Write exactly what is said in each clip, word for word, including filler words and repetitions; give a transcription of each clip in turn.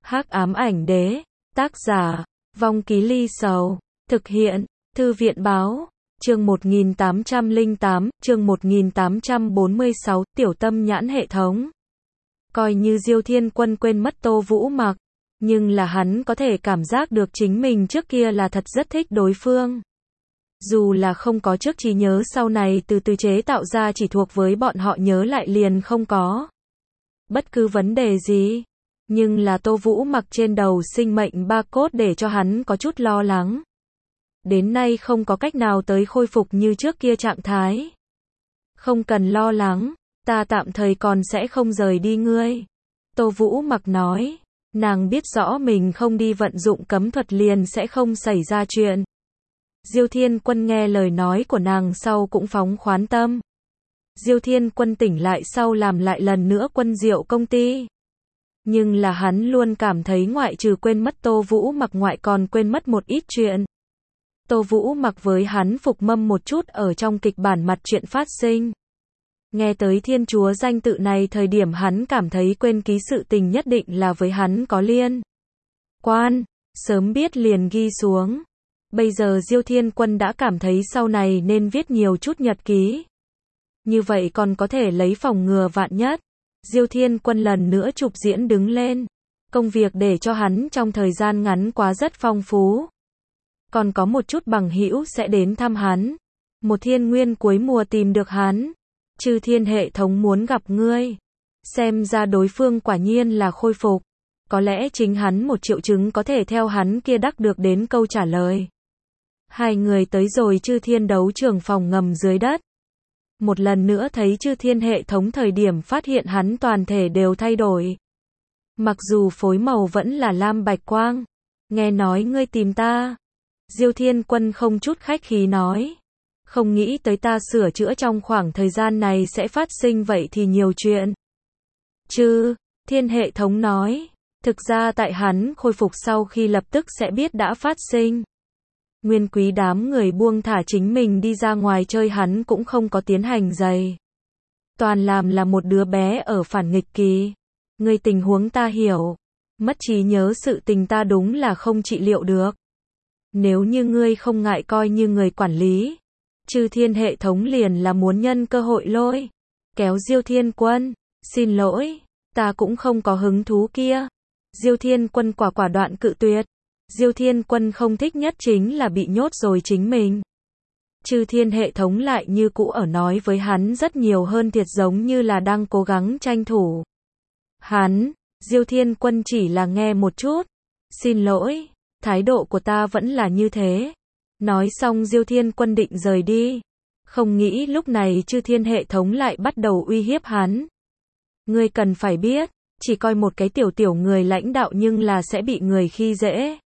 Hắc ám ảnh đế, tác giả, Vong Ký Ly Sầu, thực hiện, Thư viện báo, chương một nghìn tám trăm lẻ tám, chương một nghìn tám trăm bốn mươi sáu, tiểu tâm nhãn hệ thống. Coi như Diêu Thiên Quân quên mất Tô Vũ Mặc, nhưng là hắn có thể cảm giác được chính mình trước kia là thật rất thích đối phương. Dù là không có trước trí nhớ sau này từ từ chế tạo ra chỉ thuộc với bọn họ nhớ lại liền không có bất cứ vấn đề gì. Nhưng là Tô Vũ Mặc trên đầu sinh mệnh barcode để cho hắn có chút lo lắng. Đến nay không có cách nào tới khôi phục như trước kia trạng thái. Không cần lo lắng, ta tạm thời còn sẽ không rời đi ngươi. Tô Vũ Mặc nói, nàng biết rõ mình không đi vận dụng cấm thuật liền sẽ không xảy ra chuyện. Diêu Thiên Quân nghe lời nói của nàng sau cũng phóng khoán tâm. Diêu Thiên Quân tỉnh lại sau làm lại lần nữa Quân Diệu công ty. Nhưng là hắn luôn cảm thấy ngoại trừ quên mất Tô Vũ Mặc ngoại còn quên mất một ít chuyện. Tô Vũ Mặc với hắn phục mâm một chút ở trong kịch bản mặt chuyện phát sinh. Nghe tới Thiên Chúa danh tự này thời điểm hắn cảm thấy quên ký sự tình nhất định là với hắn có liên quan, sớm biết liền ghi xuống. Bây giờ Diêu Thiên Quân đã cảm thấy sau này nên viết nhiều chút nhật ký. Như vậy còn có thể lấy phòng ngừa vạn nhất. Diêu Thiên Quân lần nữa chụp diễn đứng lên. Công việc để cho hắn trong thời gian ngắn quá rất phong phú. Còn có một chút bằng hữu sẽ đến thăm hắn. Một thiên nguyên cuối mùa tìm được hắn. Chư thiên hệ thống muốn gặp ngươi. Xem ra đối phương quả nhiên là khôi phục. Có lẽ chính hắn một triệu chứng có thể theo hắn kia đắc được đến câu trả lời. Hai người tới rồi chư thiên đấu trường phòng ngầm dưới đất. Một lần nữa thấy chư thiên hệ thống thời điểm phát hiện hắn toàn thể đều thay đổi. Mặc dù phối màu vẫn là lam bạch quang. Nghe nói ngươi tìm ta. Diêu Thiên Quân không chút khách khí nói. Không nghĩ tới ta sửa chữa trong khoảng thời gian này sẽ phát sinh vậy thì nhiều chuyện. Chư thiên hệ thống nói. Thực ra tại hắn khôi phục sau khi lập tức sẽ biết đã phát sinh. Nguyên quý đám người buông thả chính mình đi ra ngoài chơi hắn cũng không có tiến hành giày. Toàn làm là một đứa bé ở phản nghịch kỳ. Ngươi tình huống ta hiểu. Mất trí nhớ sự tình ta đúng là không trị liệu được. Nếu như ngươi không ngại coi như người quản lý. Chư thiên hệ thống liền là muốn nhân cơ hội lôi. Kéo Diêu Thiên Quân. Xin lỗi, ta cũng không có hứng thú kia. Diêu Thiên Quân quả quả đoạn cự tuyệt. Diêu Thiên Quân không thích nhất chính là bị nhốt rồi chính mình. Chư thiên hệ thống lại như cũ ở nói với hắn rất nhiều hơn thiệt giống như là đang cố gắng tranh thủ. Hắn, Diêu Thiên Quân chỉ là nghe một chút. Xin lỗi, thái độ của ta vẫn là như thế. Nói xong Diêu Thiên Quân định rời đi. Không nghĩ lúc này chư thiên hệ thống lại bắt đầu uy hiếp hắn. Ngươi cần phải biết, chỉ coi một cái tiểu tiểu người lãnh đạo nhưng là sẽ bị người khi dễ.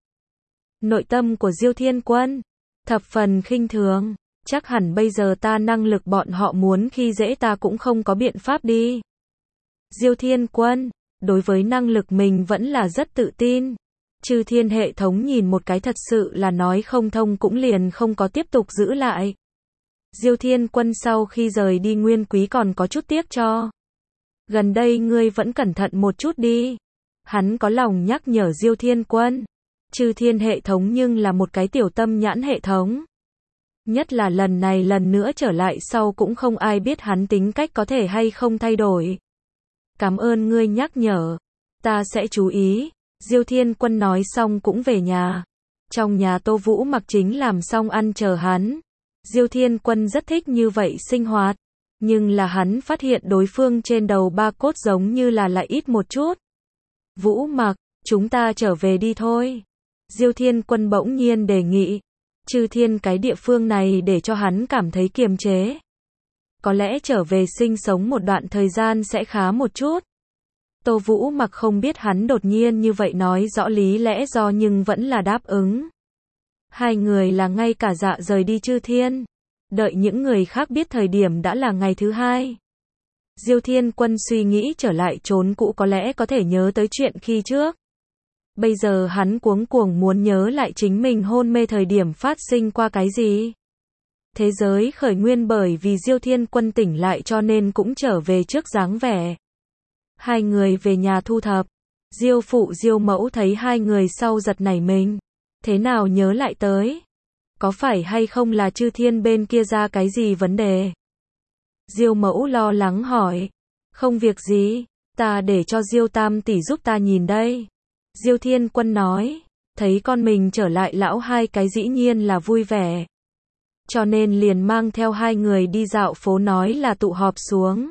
Nội tâm của Diêu Thiên Quân thập phần khinh thường, chắc hẳn bây giờ ta năng lực bọn họ muốn khi dễ ta cũng không có biện pháp đi. Diêu Thiên Quân đối với năng lực mình vẫn là rất tự tin. Chư thiên hệ thống nhìn một cái thật sự là nói không thông cũng liền không có tiếp tục giữ lại. Diêu Thiên Quân sau khi rời đi Nguyên Quý còn có chút tiếc cho. Gần đây ngươi vẫn cẩn thận một chút đi. Hắn có lòng nhắc nhở Diêu Thiên Quân. Chư thiên hệ thống nhưng là một cái tiểu tâm nhãn hệ thống. Nhất là lần này lần nữa trở lại sau cũng không ai biết hắn tính cách có thể hay không thay đổi. Cảm ơn ngươi nhắc nhở. Ta sẽ chú ý. Diêu Thiên Quân nói xong cũng về nhà. Trong nhà Tô Vũ Mặc chính làm xong ăn chờ hắn. Diêu Thiên Quân rất thích như vậy sinh hoạt. Nhưng là hắn phát hiện đối phương trên đầu ba cốt giống như là lại ít một chút. Vũ Mặc, chúng ta trở về đi thôi. Diêu Thiên Quân bỗng nhiên đề nghị. Chư thiên cái địa phương này để cho hắn cảm thấy kiềm chế. Có lẽ trở về sinh sống một đoạn thời gian sẽ khá một chút. Tô Vũ Mặc không biết hắn đột nhiên như vậy nói rõ lý lẽ do nhưng vẫn là đáp ứng. Hai người là ngay cả dạ rời đi chư thiên. Đợi những người khác biết thời điểm đã là ngày thứ hai. Diêu Thiên Quân suy nghĩ trở lại trốn cũ có lẽ có thể nhớ tới chuyện khi trước. Bây giờ hắn cuống cuồng muốn nhớ lại chính mình hôn mê thời điểm phát sinh qua cái gì. Thế giới khởi nguyên bởi vì Diêu Thiên Quân tỉnh lại cho nên cũng trở về trước dáng vẻ. Hai người về nhà thu thập. Diêu phụ Diêu mẫu thấy hai người sau giật nảy mình. Thế nào nhớ lại tới? Có phải hay không là Chư Thiên bên kia ra cái gì vấn đề? Diêu mẫu lo lắng hỏi. Không việc gì, ta để cho Diêu tam tỷ giúp ta nhìn đây. Diêu Thiên Quân nói. Thấy con mình trở lại lão hai cái dĩ nhiên là vui vẻ. Cho nên liền mang theo hai người đi dạo phố nói là tụ họp xuống.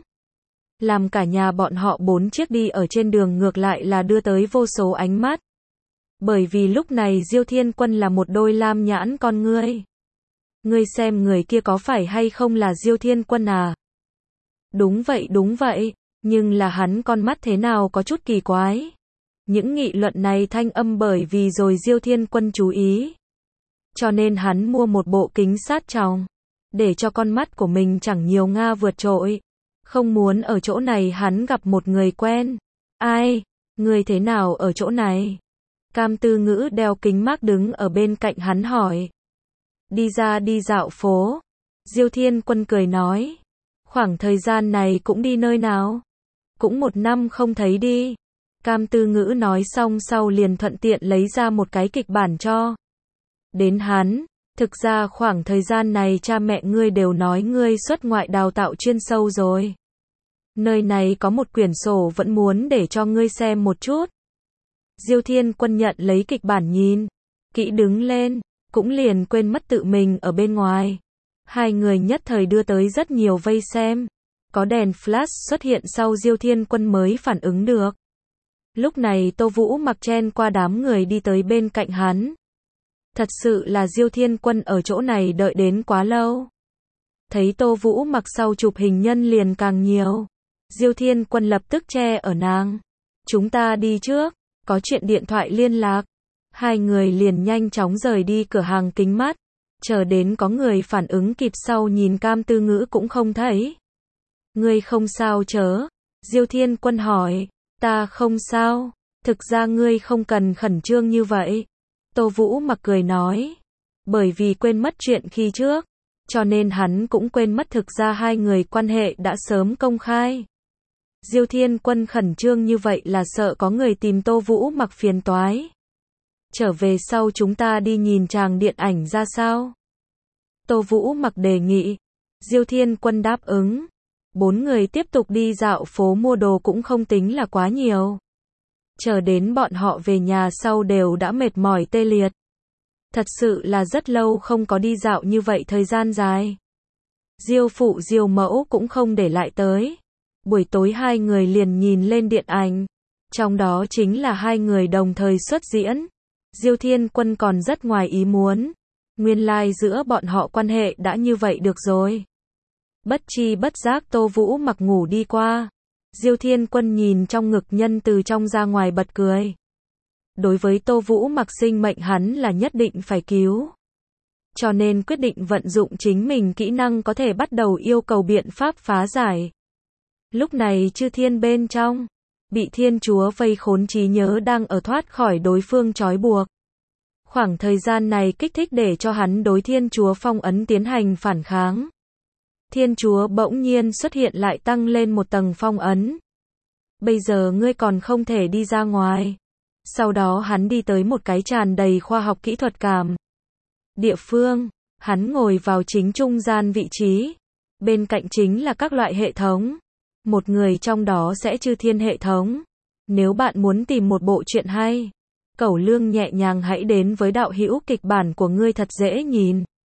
Làm cả nhà bọn họ bốn chiếc đi ở trên đường ngược lại là đưa tới vô số ánh mắt. Bởi vì lúc này Diêu Thiên Quân là một đôi lam nhãn con ngươi. Ngươi xem người kia có phải hay không là Diêu Thiên Quân à? Đúng vậy đúng vậy, nhưng là hắn con mắt thế nào có chút kỳ quái. Những nghị luận này thanh âm bởi vì rồi Diêu Thiên Quân chú ý. Cho nên hắn mua một bộ kính sát tròng. Để cho con mắt của mình chẳng nhiều Nga vượt trội. Không muốn ở chỗ này hắn gặp một người quen. Ai? Người thế nào ở chỗ này? Cam Tư Ngữ đeo kính mác đứng ở bên cạnh hắn hỏi. Đi ra đi dạo phố. Diêu Thiên Quân cười nói. Khoảng thời gian này cũng đi nơi nào? Cũng một năm không thấy đi. Cam Tư Ngữ nói xong sau liền thuận tiện lấy ra một cái kịch bản cho. Đến hắn, thực ra khoảng thời gian này cha mẹ ngươi đều nói ngươi xuất ngoại đào tạo chuyên sâu rồi. Nơi này có một quyển sổ vẫn muốn để cho ngươi xem một chút. Diêu Thiên Quân nhận lấy kịch bản nhìn, kỹ đứng lên, cũng liền quên mất tự mình ở bên ngoài. Hai người nhất thời đưa tới rất nhiều vây xem. Có đèn flash xuất hiện sau Diêu Thiên Quân mới phản ứng được. Lúc này Tô Vũ Mặc chen qua đám người đi tới bên cạnh hắn. Thật sự là Diêu Thiên Quân ở chỗ này đợi đến quá lâu. Thấy Tô Vũ Mặc sau chụp hình nhân liền càng nhiều. Diêu Thiên Quân lập tức che ở nàng. Chúng ta đi trước, có chuyện điện thoại liên lạc. Hai người liền nhanh chóng rời đi cửa hàng kính mắt. Chờ đến có người phản ứng kịp sau nhìn Cam Tư Ngữ cũng không thấy. Ngươi không sao chớ? Diêu Thiên Quân hỏi. Ta không sao, thực ra ngươi không cần khẩn trương như vậy. Tô Vũ Mặc cười nói. Bởi vì quên mất chuyện khi trước, cho nên hắn cũng quên mất thực ra hai người quan hệ đã sớm công khai. Diêu Thiên Quân khẩn trương như vậy là sợ có người tìm Tô Vũ Mặc phiền toái. Trở về sau chúng ta đi nhìn tràng điện ảnh ra sao? Tô Vũ Mặc đề nghị. Diêu Thiên Quân đáp ứng. Bốn người tiếp tục đi dạo phố mua đồ cũng không tính là quá nhiều. Chờ đến bọn họ về nhà sau đều đã mệt mỏi tê liệt. Thật sự là rất lâu không có đi dạo như vậy thời gian dài. Diêu phụ Diêu mẫu cũng không để lại tới. Buổi tối hai người liền nhìn lên điện ảnh. Trong đó chính là hai người đồng thời xuất diễn. Diêu Thiên Quân còn rất ngoài ý muốn. Nguyên lai giữa bọn họ quan hệ đã như vậy được rồi. Bất chi bất giác Tô Vũ Mặc ngủ đi qua. Diêu Thiên Quân nhìn trong ngực nhân từ trong ra ngoài bật cười. Đối với Tô Vũ Mặc sinh mệnh hắn là nhất định phải cứu. Cho nên quyết định vận dụng chính mình kỹ năng có thể bắt đầu yêu cầu biện pháp phá giải. Lúc này Chư Thiên bên trong, bị Thiên Chúa vây khốn trí nhớ đang ở thoát khỏi đối phương trói buộc. Khoảng thời gian này kích thích để cho hắn đối Thiên Chúa phong ấn tiến hành phản kháng. Thiên Chúa bỗng nhiên xuất hiện lại tăng lên một tầng phong ấn. Bây giờ ngươi còn không thể đi ra ngoài. Sau đó hắn đi tới một cái tràn đầy khoa học kỹ thuật cảm địa phương, hắn ngồi vào chính trung gian vị trí. Bên cạnh chính là các loại hệ thống. Một người trong đó sẽ Chư Thiên hệ thống. Nếu bạn muốn tìm một bộ truyện hay, Cẩu Lương nhẹ nhàng hãy đến với đạo hữu kịch bản của ngươi thật dễ nhìn.